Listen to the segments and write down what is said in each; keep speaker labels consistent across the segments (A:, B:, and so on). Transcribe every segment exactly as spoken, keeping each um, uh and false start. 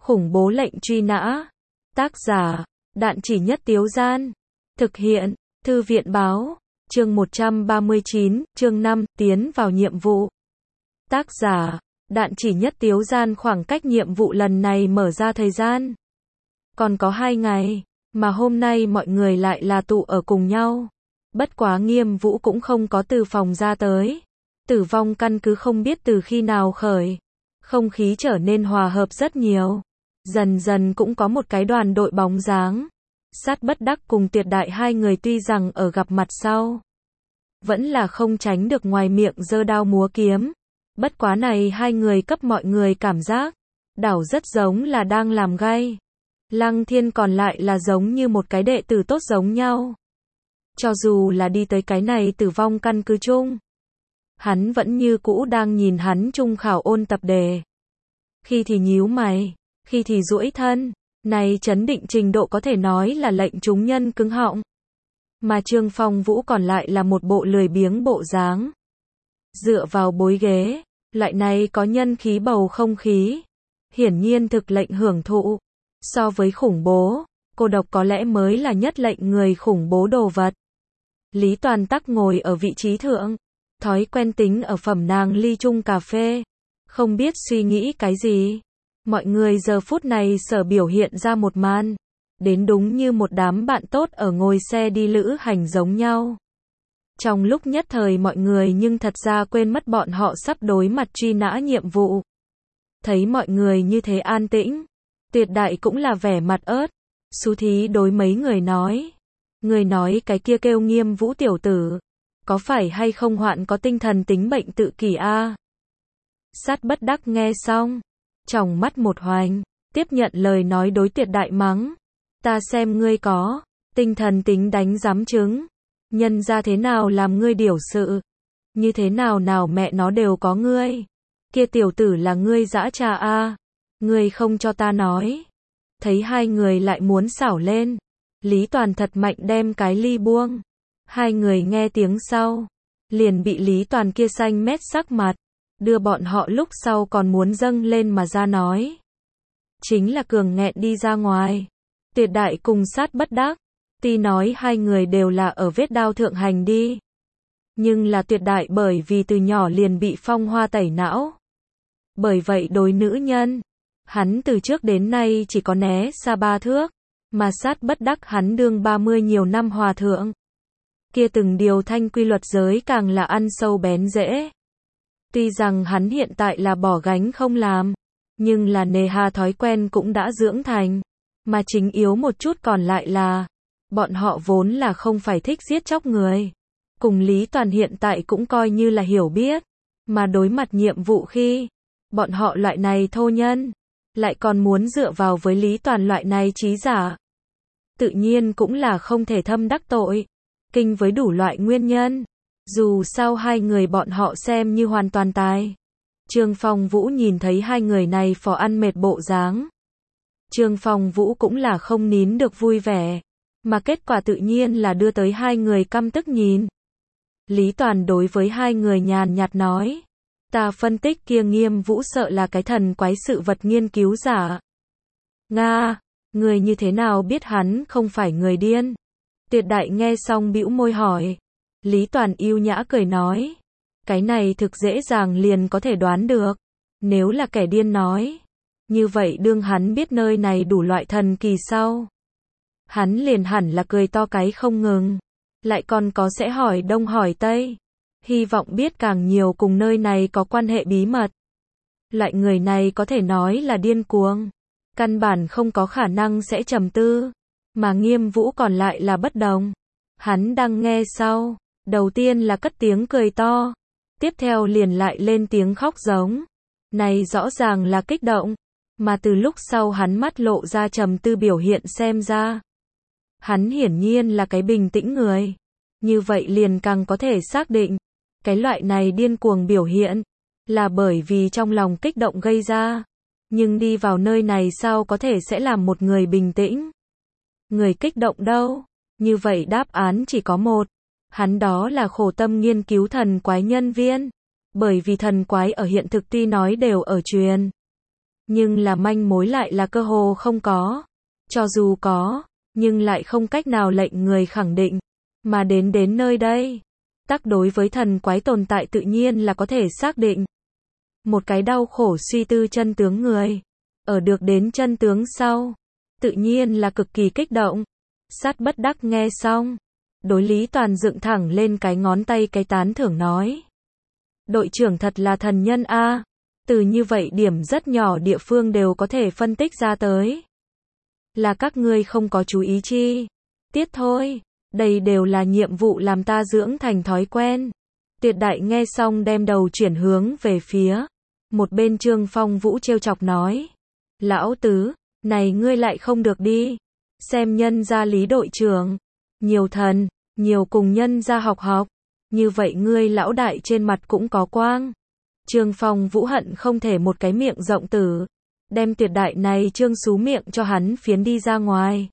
A: Khủng bố lệnh truy nã. Tác giả, Đạn Chỉ Nhất Tiếu Gian. Thực hiện, Thư viện Báo. Chương một trăm ba mươi chín, chương năm, tiến vào nhiệm vụ. Tác giả, Đạn Chỉ Nhất Tiếu Gian. Khoảng cách nhiệm vụ lần này mở ra thời gian còn có hai ngày, mà hôm nay mọi người lại là tụ ở cùng nhau. Bất quá Nghiêm Vũ cũng không có từ phòng ra tới. Tử vong căn cứ không biết từ khi nào khởi, không khí trở nên hòa hợp rất nhiều. Dần dần cũng có một cái đoàn đội bóng dáng. Sát Bất Đắc cùng Tuyệt Đại hai người tuy rằng ở gặp mặt sau, vẫn là không tránh được ngoài miệng giơ đao múa kiếm. Bất quá này hai người cấp mọi người cảm giác, đảo rất giống là đang làm gay. Lăng Thiên còn lại là giống như một cái đệ tử tốt giống nhau. Cho dù là đi tới cái này tử vong căn cứ chung, hắn vẫn như cũ đang nhìn hắn trung khảo ôn tập đề. Khi thì nhíu mày, khi thì duỗi thân, này chấn định trình độ có thể nói là lệnh chúng nhân cứng họng. Mà Trương Phong Vũ còn lại là một bộ lười biếng bộ dáng. Dựa vào bối ghế, loại này có nhân khí bầu không khí. Hiển nhiên thực lệnh hưởng thụ. So với khủng bố, cô độc có lẽ mới là nhất lệnh người khủng bố đồ vật. Lý Toàn Tắc ngồi ở vị trí thượng, thói quen tính ở phẩm nàng ly chung cà phê. Không biết suy nghĩ cái gì. Mọi người giờ phút này sở biểu hiện ra một màn, đến đúng như một đám bạn tốt ở ngồi xe đi lữ hành giống nhau. Trong lúc nhất thời mọi người nhưng thật ra quên mất bọn họ sắp đối mặt truy nã nhiệm vụ. Thấy mọi người như thế an tĩnh, Tuyệt Đại cũng là vẻ mặt ớt. Xú thí đối mấy người nói. Người nói cái kia kêu Nghiêm Vũ tiểu tử, có phải hay không hoạn có tinh thần tính bệnh tự kỷ a? Sát Bất Đắc nghe xong, tròng mắt một hoành, tiếp nhận lời nói đối Tuyệt Đại mắng. Ta xem ngươi có tinh thần tính đánh giám chứng. Nhân ra thế nào làm ngươi điều sự. Như thế nào nào mẹ nó đều có ngươi. Kia tiểu tử là ngươi dã trà a. Ngươi không cho ta nói. Thấy hai người lại muốn xảo lên, Lý Toàn thật mạnh đem cái ly buông. Hai người nghe tiếng sau, liền bị Lý Toàn kia xanh mét sắc mặt, đưa bọn họ lúc sau còn muốn dâng lên mà ra nói. Chính là cường nghẹn đi ra ngoài. Tuyệt Đại cùng Sát Bất Đắc, tuy nói hai người đều là ở vết đao thượng hành đi. Nhưng là Tuyệt Đại bởi vì từ nhỏ liền bị phong hoa tẩy não. Bởi vậy đối nữ nhân, hắn từ trước đến nay chỉ có né xa ba thước. Mà Sát Bất Đắc hắn đương ba mươi nhiều năm hòa thượng. Kia từng điều thanh quy luật giới càng là ăn sâu bén rễ. Tuy rằng hắn hiện tại là bỏ gánh không làm, nhưng là nề hà thói quen cũng đã dưỡng thành. Mà chính yếu một chút còn lại là, bọn họ vốn là không phải thích giết chóc người. Cùng Lý Toàn hiện tại cũng coi như là hiểu biết. Mà đối mặt nhiệm vụ khi, bọn họ loại này thô nhân, lại còn muốn dựa vào với Lý Toàn loại này trí giả. Tự nhiên cũng là không thể thâm đắc tội. Kinh với đủ loại nguyên nhân. Dù sao hai người bọn họ xem như hoàn toàn tài. Trương Phong Vũ nhìn thấy hai người này phò ăn mệt bộ dáng. Trương Phong Vũ cũng là không nín được vui vẻ. Mà kết quả tự nhiên là đưa tới hai người căm tức nhìn. Lý Toàn đối với hai người nhàn nhạt nói. Ta phân tích kia Nghiêm Vũ sợ là cái thần quái sự vật nghiên cứu giả. Nga, người như thế nào biết hắn không phải người điên? Tuyệt Đại nghe xong bĩu môi hỏi. Lý Toàn yêu nhã cười nói. Cái này thực dễ dàng liền có thể đoán được. Nếu là kẻ điên nói. Như vậy đương hắn biết nơi này đủ loại thần kỳ sau. Hắn liền hẳn là cười to cái không ngừng. Lại còn có sẽ hỏi đông hỏi tây. Hy vọng biết càng nhiều cùng nơi này có quan hệ bí mật. Loại người này có thể nói là điên cuồng. Căn bản không có khả năng sẽ trầm tư. Mà Nghiêm Vũ còn lại là bất đồng. Hắn đang nghe sau. Đầu tiên là cất tiếng cười to. Tiếp theo liền lại lên tiếng khóc giống. Này rõ ràng là kích động. Mà từ lúc sau hắn mắt lộ ra trầm tư biểu hiện xem ra. Hắn hiển nhiên là cái bình tĩnh người. Như vậy liền càng có thể xác định. Cái loại này điên cuồng biểu hiện. Là bởi vì trong lòng kích động gây ra. Nhưng đi vào nơi này sao có thể sẽ làm một người bình tĩnh. Người kích động đâu? Như vậy đáp án chỉ có một. Hắn đó là khổ tâm nghiên cứu thần quái nhân viên. Bởi vì thần quái ở hiện thực tuy nói đều ở truyền Nhưng là manh mối lại là cơ hồ không có. Cho dù có, nhưng lại không cách nào lệnh người khẳng định. Mà đến đến nơi đây, tắc đối với thần quái tồn tại tự nhiên là có thể xác định. Một cái đau khổ suy tư chân tướng người, ở được đến chân tướng sau, tự nhiên là cực kỳ kích động. Sát bất đắc nghe xong, đối Lý Toàn dựng thẳng lên cái ngón tay cái tán thưởng nói. Đội trưởng thật là thần nhân a, từ như vậy điểm rất nhỏ địa phương đều có thể phân tích ra tới. Là các ngươi không có chú ý chi tiết thôi, đây đều là nhiệm vụ làm ta dưỡng thành thói quen. Tuyệt đại nghe xong đem đầu chuyển hướng về phía một bên Trương Phong Vũ trêu chọc nói. Lão tứ, này ngươi lại không được đi. Xem nhân gia Lý đội trưởng, nhiều thần, nhiều cùng nhân gia học học. Như vậy ngươi lão đại trên mặt cũng có quang. Trương Phong Vũ hận không thể một cái miệng rộng tử, đem tuyệt đại này trương xú miệng cho hắn phiến đi ra ngoài.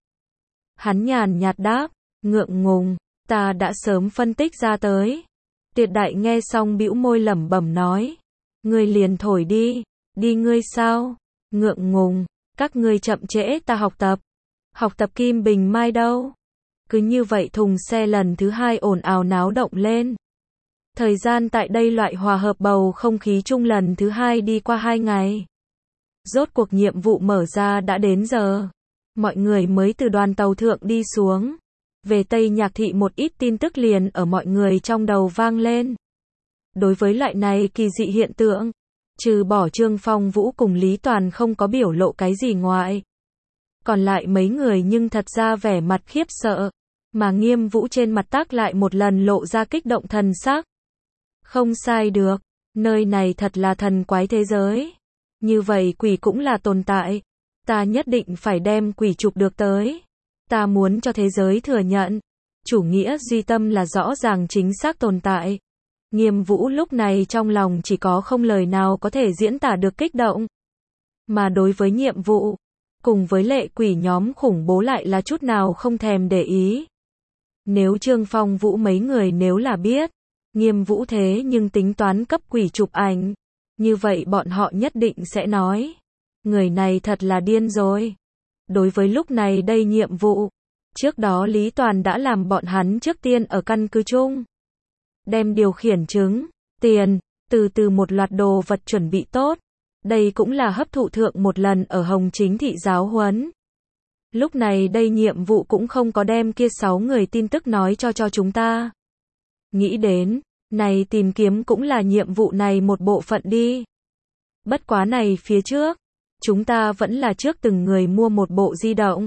A: Hắn nhàn nhạt đáp, ngượng ngùng, ta đã sớm phân tích ra tới. Tuyệt đại nghe xong bĩu môi lẩm bẩm nói, ngươi liền thổi đi, đi ngươi sao, ngượng ngùng, các ngươi chậm trễ ta học tập. Học tập Kim Bình Mai đâu? Cứ như vậy thùng xe lần thứ hai ồn ào náo động lên. Thời gian tại đây loại hòa hợp bầu không khí chung lần thứ hai đi qua hai ngày. Rốt cuộc nhiệm vụ mở ra đã đến giờ. Mọi người mới từ đoàn tàu thượng đi xuống. Về Tây Nhạc Thị một ít tin tức liền ở mọi người trong đầu vang lên. Đối với loại này kỳ dị hiện tượng, trừ bỏ Trương Phong Vũ cùng Lý Toàn không có biểu lộ cái gì ngoại. Còn lại mấy người nhưng thật ra vẻ mặt khiếp sợ, mà Nghiêm Vũ trên mặt tác lại một lần lộ ra kích động thần sắc. Không sai được, nơi này thật là thần quái thế giới. Như vậy quỷ cũng là tồn tại. Ta nhất định phải đem quỷ chụp được tới. Ta muốn cho thế giới thừa nhận. Chủ nghĩa duy tâm là rõ ràng chính xác tồn tại. Nghiêm Vũ lúc này trong lòng chỉ có không lời nào có thể diễn tả được kích động. Mà đối với nhiệm vụ, cùng với lệ quỷ nhóm khủng bố lại là chút nào không thèm để ý. Nếu Trương Phong Vũ mấy người nếu là biết, Nghiêm Vũ thế nhưng tính toán cấp quỷ chụp ảnh, như vậy bọn họ nhất định sẽ nói, người này thật là điên rồi. Đối với lúc này đây nhiệm vụ, trước đó Lý Toàn đã làm bọn hắn trước tiên ở căn cứ chung. Đem điều khiển chứng, tiền, từ từ một loạt đồ vật chuẩn bị tốt. Đây cũng là hấp thụ thượng một lần ở Hồng Chính Thị giáo huấn. Lúc này đây nhiệm vụ cũng không có đem kia sáu người tin tức nói cho cho chúng ta. Nghĩ đến, này tìm kiếm cũng là nhiệm vụ này một bộ phận đi. Bất quá này phía trước, chúng ta vẫn là trước từng người mua một bộ di động.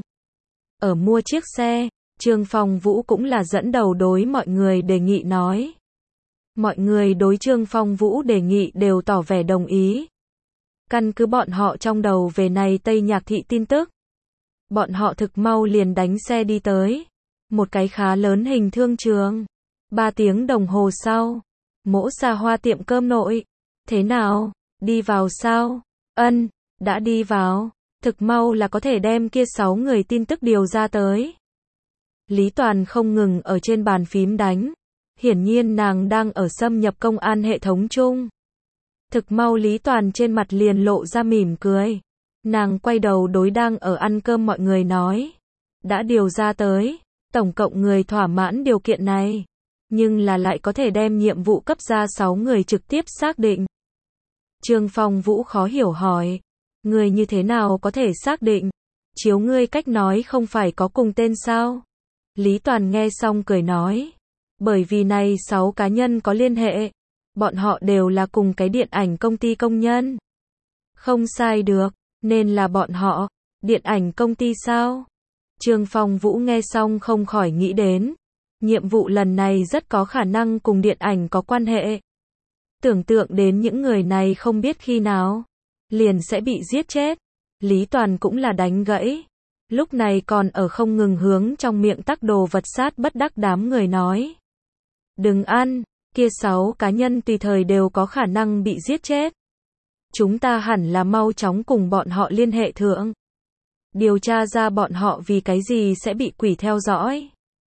A: Ở mua chiếc xe, Trương Phong Vũ cũng là dẫn đầu đối mọi người đề nghị nói. Mọi người đối Trương Phong Vũ đề nghị đều tỏ vẻ đồng ý. Căn cứ bọn họ trong đầu về này Tây Nhạc Thị tin tức. Bọn họ thực mau liền đánh xe đi tới. Một cái khá lớn hình thương trường. Ba tiếng đồng hồ sau. Mỗ Xa Hoa tiệm cơm nội. Thế nào? Đi vào sao? Ân, đã đi vào. Thực mau là có thể đem kia sáu người tin tức điều ra tới. Lý Toàn không ngừng ở trên bàn phím đánh. Hiển nhiên nàng đang ở xâm nhập công an hệ thống chung. Thực mau Lý Toàn trên mặt liền lộ ra mỉm cười. Nàng quay đầu đối đang ở ăn cơm mọi người nói. Đã điều ra tới, tổng cộng người thỏa mãn điều kiện này. Nhưng là lại có thể đem nhiệm vụ cấp ra sáu người trực tiếp xác định. Trương Phong Vũ khó hiểu hỏi. Người như thế nào có thể xác định? Chiếu ngươi cách nói không phải có cùng tên sao? Lý Toàn nghe xong cười nói. Bởi vì này sáu cá nhân có liên hệ. Bọn họ đều là cùng cái điện ảnh công ty công nhân. Không sai được, nên là bọn họ. Điện ảnh công ty sao? Trương Phong Vũ nghe xong không khỏi nghĩ đến. Nhiệm vụ lần này rất có khả năng cùng điện ảnh có quan hệ. Tưởng tượng đến những người này không biết khi nào liền sẽ bị giết chết. Lý Toàn cũng là đánh gãy. Lúc này còn ở không ngừng hướng trong miệng tắc đồ vật sát bất đắc đám người nói. Đừng ăn, kia sáu cá nhân tùy thời đều có khả năng bị giết chết. Chúng ta hẳn là mau chóng cùng bọn họ liên hệ thượng. Điều tra ra bọn họ vì cái gì sẽ bị quỷ theo dõi.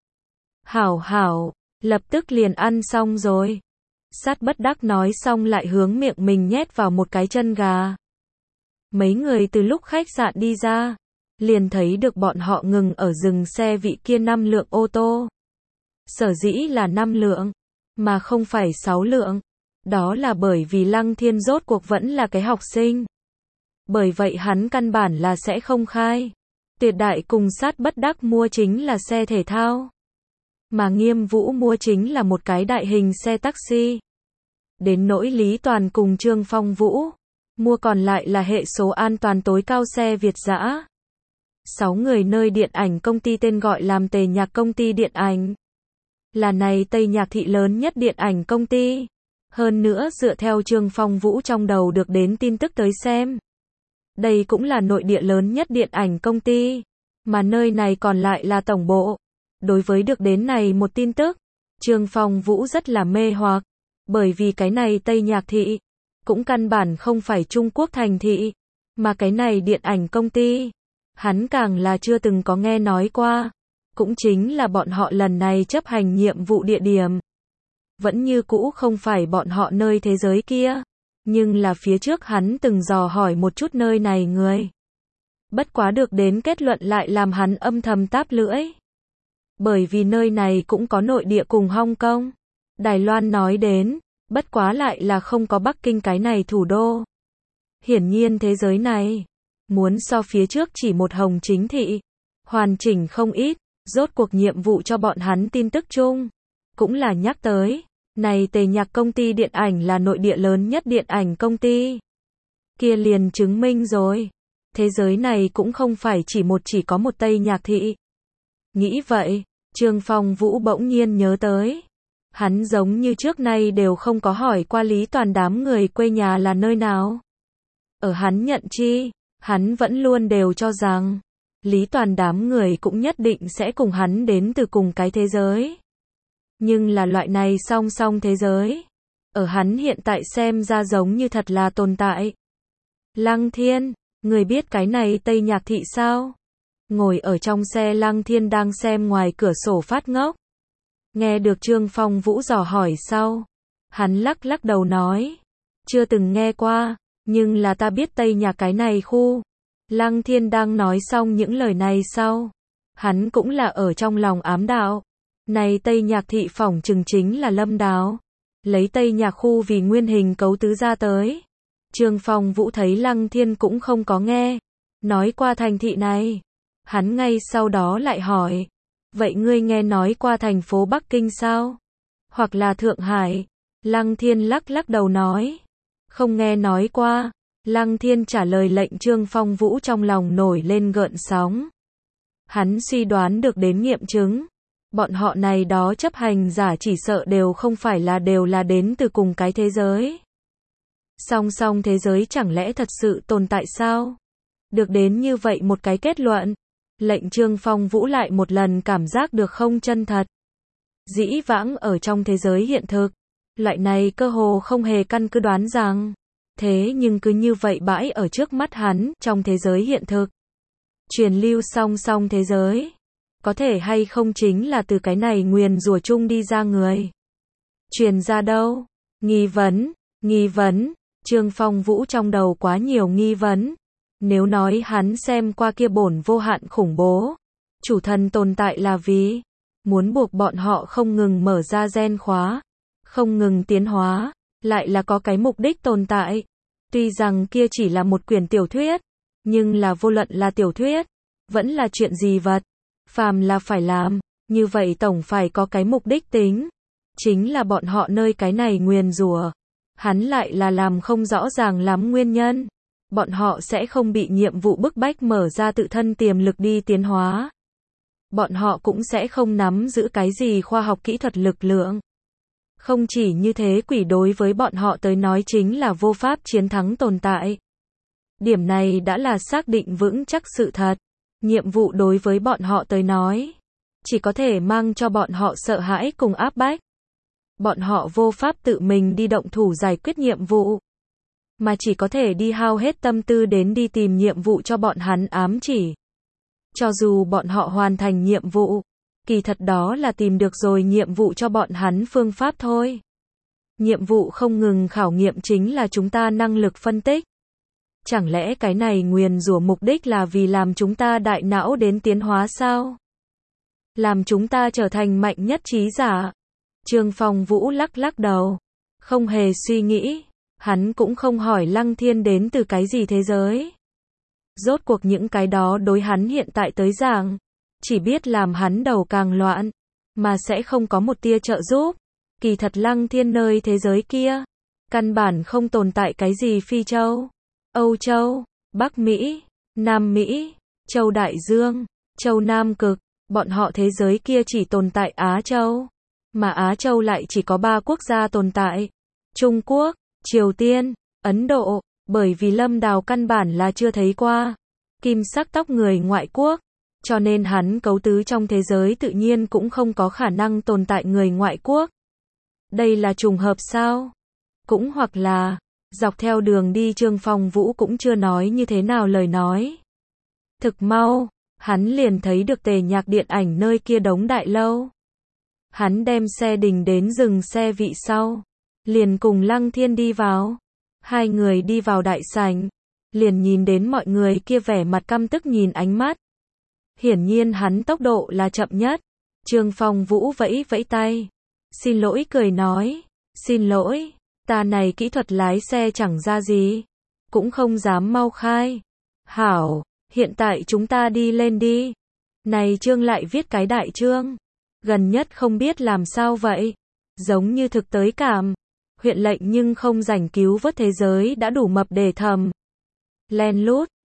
A: Hảo hảo, lập tức liền ăn xong rồi. Sát bất đắc nói xong lại hướng miệng mình nhét vào một cái chân gà. Mấy người từ lúc khách sạn đi ra, liền thấy được bọn họ ngừng ở dừng xe vị kia năm lượng ô tô. Sở dĩ là năm lượng, mà không phải sáu lượng. Đó là bởi vì Lăng Thiên rốt cuộc vẫn là cái học sinh. Bởi vậy hắn căn bản là sẽ không khai. Tuyệt đại cùng sát bất đắc mua chính là xe thể thao. Mà Nghiêm Vũ mua chính là một cái đại hình xe taxi. Đến nỗi Lý Toàn cùng Trương Phong Vũ, mua còn lại là hệ số an toàn tối cao xe Việt dã. Sáu người nơi điện ảnh công ty tên gọi làm Tề Nhạc công ty điện ảnh. Là này Tây Nhạc thị lớn nhất điện ảnh công ty. Hơn nữa dựa theo Trương Phong Vũ trong đầu được đến tin tức tới xem. Đây cũng là nội địa lớn nhất điện ảnh công ty. Mà nơi này còn lại là tổng bộ. Đối với được đến này một tin tức, Trương Phong Vũ rất là mê hoặc. Bởi vì cái này Tây Nhạc thị, cũng căn bản không phải Trung Quốc thành thị. Mà cái này điện ảnh công ty, hắn càng là chưa từng có nghe nói qua. Cũng chính là bọn họ lần này chấp hành nhiệm vụ địa điểm. Vẫn như cũ không phải bọn họ nơi thế giới kia. Nhưng là phía trước hắn từng dò hỏi một chút nơi này người. Bất quá được đến kết luận lại làm hắn âm thầm táp lưỡi. Bởi vì nơi này cũng có nội địa cùng Hong Kong. Đài Loan nói đến, bất quá lại là không có Bắc Kinh cái này thủ đô. Hiển nhiên thế giới này, muốn so phía trước chỉ một hồng chính thị, hoàn chỉnh không ít, rốt cuộc nhiệm vụ cho bọn hắn tin tức chung. Cũng là nhắc tới, này Tề Nhạc công ty điện ảnh là nội địa lớn nhất điện ảnh công ty. Kia liền chứng minh rồi, thế giới này cũng không phải chỉ một chỉ có một Tây Nhạc thị. Nghĩ vậy, Trương Phong Vũ bỗng nhiên nhớ tới. Hắn giống như trước nay đều không có hỏi qua Lý Toàn đám người quê nhà là nơi nào. Ở hắn nhận chi, hắn vẫn luôn đều cho rằng, Lý Toàn đám người cũng nhất định sẽ cùng hắn đến từ cùng cái thế giới. Nhưng là loại này song song thế giới, ở hắn hiện tại xem ra giống như thật là tồn tại. Lăng Thiên, người biết cái này Tây Nhạc thị sao? Ngồi ở trong xe Lăng Thiên đang xem ngoài cửa sổ phát ngốc. Nghe được Trương Phong Vũ dò hỏi sau, hắn lắc lắc đầu nói, chưa từng nghe qua, nhưng là ta biết Tây Nhạc cái này khu. Lăng Thiên đang nói xong những lời này sau, hắn cũng là ở trong lòng ám đạo, này Tây Nhạc thị phỏng chừng chính là Lâm Đào, lấy Tây Nhạc khu vì nguyên hình cấu tứ ra tới. Trương Phong Vũ thấy Lăng Thiên cũng không có nghe, nói qua thành thị này, hắn ngay sau đó lại hỏi, vậy ngươi nghe nói qua thành phố Bắc Kinh sao? Hoặc là Thượng Hải? Lăng Thiên lắc lắc đầu nói, không nghe nói qua. Lăng Thiên trả lời lệnh Trương Phong Vũ trong lòng nổi lên gợn sóng. Hắn suy đoán được đến nghiệm chứng. Bọn họ này đó chấp hành giả chỉ sợ đều không phải là đều là đến từ cùng cái thế giới. Song song thế giới chẳng lẽ thật sự tồn tại sao? Được đến như vậy một cái kết luận. Lệnh Trương Phong Vũ lại một lần cảm giác được không chân thật. Dĩ vãng ở trong thế giới hiện thực, loại này cơ hồ không hề căn cứ đoán rằng. Thế nhưng cứ như vậy bãi ở trước mắt hắn, trong thế giới hiện thực. Truyền lưu song song thế giới. Có thể hay không chính là từ cái này nguyền rủa chung đi ra người. Truyền ra đâu? Nghi vấn, nghi vấn, Trương Phong Vũ trong đầu quá nhiều nghi vấn. Nếu nói hắn xem qua kia bổn vô hạn khủng bố, chủ thần tồn tại là vì muốn buộc bọn họ không ngừng mở ra gen khóa, không ngừng tiến hóa, lại là có cái mục đích tồn tại. Tuy rằng kia chỉ là một quyển tiểu thuyết, nhưng là vô luận là tiểu thuyết, vẫn là chuyện gì vật, phàm là phải làm, như vậy tổng phải có cái mục đích tính. Chính là bọn họ nơi cái này nguyền rủa, hắn lại là làm không rõ ràng lắm nguyên nhân. Bọn họ sẽ không bị nhiệm vụ bức bách mở ra tự thân tiềm lực đi tiến hóa. Bọn họ cũng sẽ không nắm giữ cái gì khoa học kỹ thuật lực lượng. Không chỉ như thế, quỷ đối với bọn họ tới nói chính là vô pháp chiến thắng tồn tại. Điểm này đã là xác định vững chắc sự thật. Nhiệm vụ đối với bọn họ tới nói, chỉ có thể mang cho bọn họ sợ hãi cùng áp bách. Bọn họ vô pháp tự mình đi động thủ giải quyết nhiệm vụ, mà chỉ có thể đi hao hết tâm tư đến đi tìm nhiệm vụ cho bọn hắn ám chỉ. Cho dù bọn họ hoàn thành nhiệm vụ, kỳ thật đó là tìm được rồi nhiệm vụ cho bọn hắn phương pháp thôi. Nhiệm vụ không ngừng khảo nghiệm chính là chúng ta năng lực phân tích. Chẳng lẽ cái này nguyền rủa mục đích là vì làm chúng ta đại não đến tiến hóa sao? Làm chúng ta trở thành mạnh nhất trí giả? Trương Phong Vũ lắc lắc đầu. Không hề suy nghĩ. Hắn cũng không hỏi Lăng Thiên đến từ cái gì thế giới. Rốt cuộc những cái đó đối hắn hiện tại tới giảng, chỉ biết làm hắn đầu càng loạn, mà sẽ không có một tia trợ giúp. Kỳ thật Lăng Thiên nơi thế giới kia, căn bản không tồn tại cái gì Phi Châu, Âu Châu, Bắc Mỹ, Nam Mỹ, Châu Đại Dương, Châu Nam Cực, bọn họ thế giới kia chỉ tồn tại Á Châu, mà Á Châu lại chỉ có ba quốc gia tồn tại, Trung Quốc, Triều Tiên, Ấn Độ, bởi vì Lâm Đào căn bản là chưa thấy qua kim sắc tóc người ngoại quốc, cho nên hắn cấu tứ trong thế giới tự nhiên cũng không có khả năng tồn tại người ngoại quốc. Đây là trùng hợp sao? Cũng hoặc là, dọc theo đường đi Trương Phong Vũ cũng chưa nói như thế nào lời nói. Thực mau, hắn liền thấy được Tề Nhạc điện ảnh nơi kia đống đại lâu. Hắn đem xe đình đến dừng xe vị sau, liền cùng Lăng Thiên đi vào. Hai người đi vào đại sảnh, liền nhìn đến mọi người kia vẻ mặt căm tức nhìn ánh mắt. Hiển nhiên hắn tốc độ là chậm nhất. Trương Phong Vũ vẫy vẫy tay. Xin lỗi cười nói. Xin lỗi, ta này kỹ thuật lái xe chẳng ra gì. Cũng không dám mau khai. Hảo, hiện tại chúng ta đi lên đi. Này Trương lại viết cái đại trương. Gần nhất không biết làm sao vậy. Giống như thực tới cảm. Huyện lệnh nhưng không rảnh cứu vớt thế giới đã đủ mập để thầm. Len lút,